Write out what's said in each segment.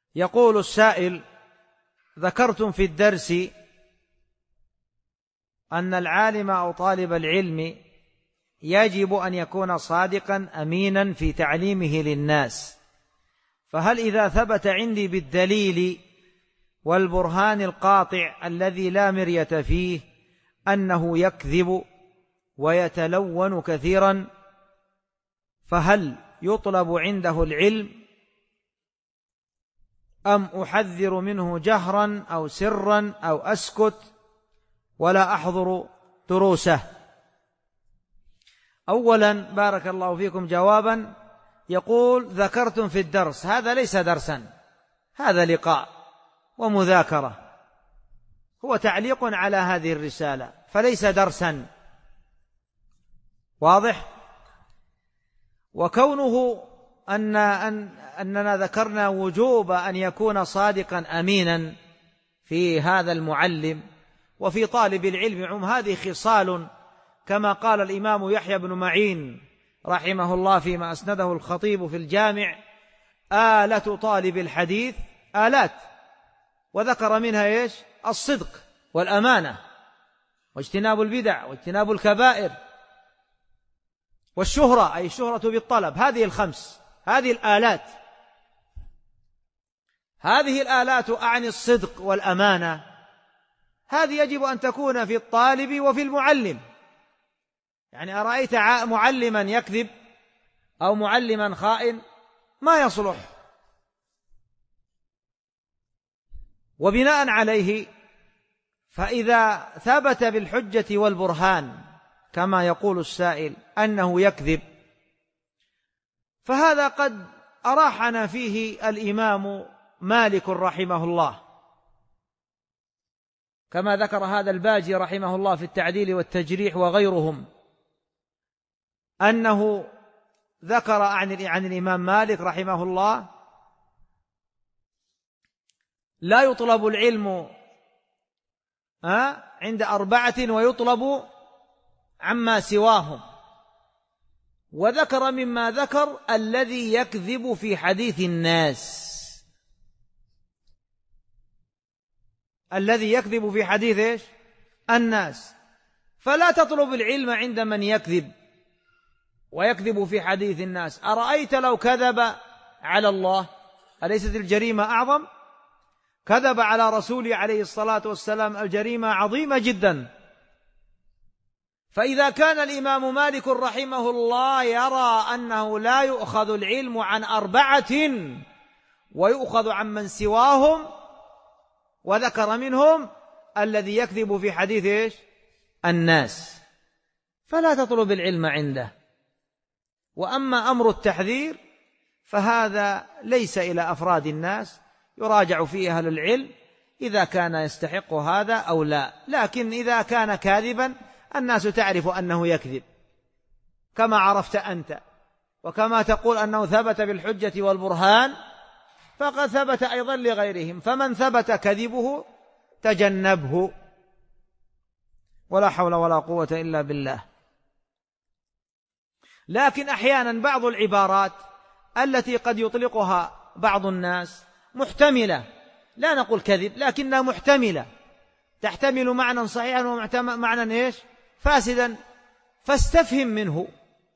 يقول السائل: ذكرتم في الدرس أن العالم أو طالب العلم يجب أن يكون صادقا أمينا في تعليمه للناس، فهل إذا ثبت عندي بالدليل والبرهان القاطع الذي لا مرية فيه أنه يكذب ويتلون كثيرا، فهل يطلب عنده العلم أم أحذر منه جهرا أو سرا أو أسكت ولا أحضر دروسه؟ أولا بارك الله فيكم جوابا، يقول: ذكرتم في الدرس. هذا ليس درسا، هذا لقاء ومذاكرة، هو تعليق على هذه الرسالة فليس درسا. واضح؟ وكونه أننا ذكرنا وجوب أن يكون صادقا أمينا في هذا المعلم وفي طالب العلم، هذه خصال كما قال الإمام يحيى بن معين رحمه الله فيما أسنده الخطيب في الجامع: آلة طالب الحديث آلات، وذكر منها إيش؟ الصدق والأمانة واجتناب البدع واجتناب الكبائر والشهرة، أي الشهرة بالطلب. هذه الخمس، هذه الآلات، هذه الآلات أعني الصدق والأمانة، هذه يجب أن تكون في الطالب وفي المعلم. يعني أرأيت معلما يكذب أو معلما خائن ما يصلح. وبناء عليه فإذا ثبت بالحجة والبرهان كما يقول السائل أنه يكذب، فهذا قد أراحنا فيه الإمام مالك رحمه الله، كما ذكر هذا الباجي رحمه الله في التعديل والتجريح وغيرهم، أنه ذكر عن الإمام مالك رحمه الله: لا يطلب العلم عند 4 ويطلب عما سواهم. وذكر مما ذكر الذي يكذب في حديث الناس، الذي يكذب في حديث إيش؟ الناس. فلا تطلب العلم عند من يكذب ويكذب في حديث الناس. أرأيت لو كذب على الله، أليست الجريمة أعظم؟ كذب على رسوله عليه الصلاة والسلام، الجريمة عظيمة جدا. فإذا كان الإمام مالك رحمه الله يرى أنه لا يؤخذ العلم عن 4 ويؤخذ عن من سواهم، وذكر منهم الذي يكذب في حديث إيش؟ الناس، فلا تطلب العلم عنده. وأما أمر التحذير فهذا ليس إلى أفراد الناس، يراجع فيه أهل العلم إذا كان يستحق هذا أو لا. لكن إذا كان كاذبا الناس تعرف أنه يكذب كما عرفت أنت، وكما تقول أنه ثبت بالحجة والبرهان فقد ثبت أيضا لغيرهم، فمن ثبت كذبه تجنبه، ولا حول ولا قوة إلا بالله. لكن أحيانا بعض العبارات التي قد يطلقها بعض الناس محتملة، لا نقول كذب لكنها محتملة، تحتمل معنى صحيحا ومعنى إيش؟ فاسدا، فاستفهم منه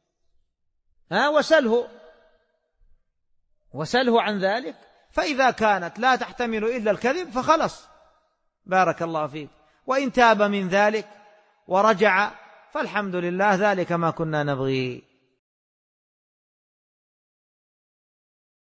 وسله عن ذلك، فإذا كانت لا تحتمل إلا الكذب فخلص بارك الله فيك. وإن تاب من ذلك ورجع فالحمد لله، ذلك ما كنا نبغي.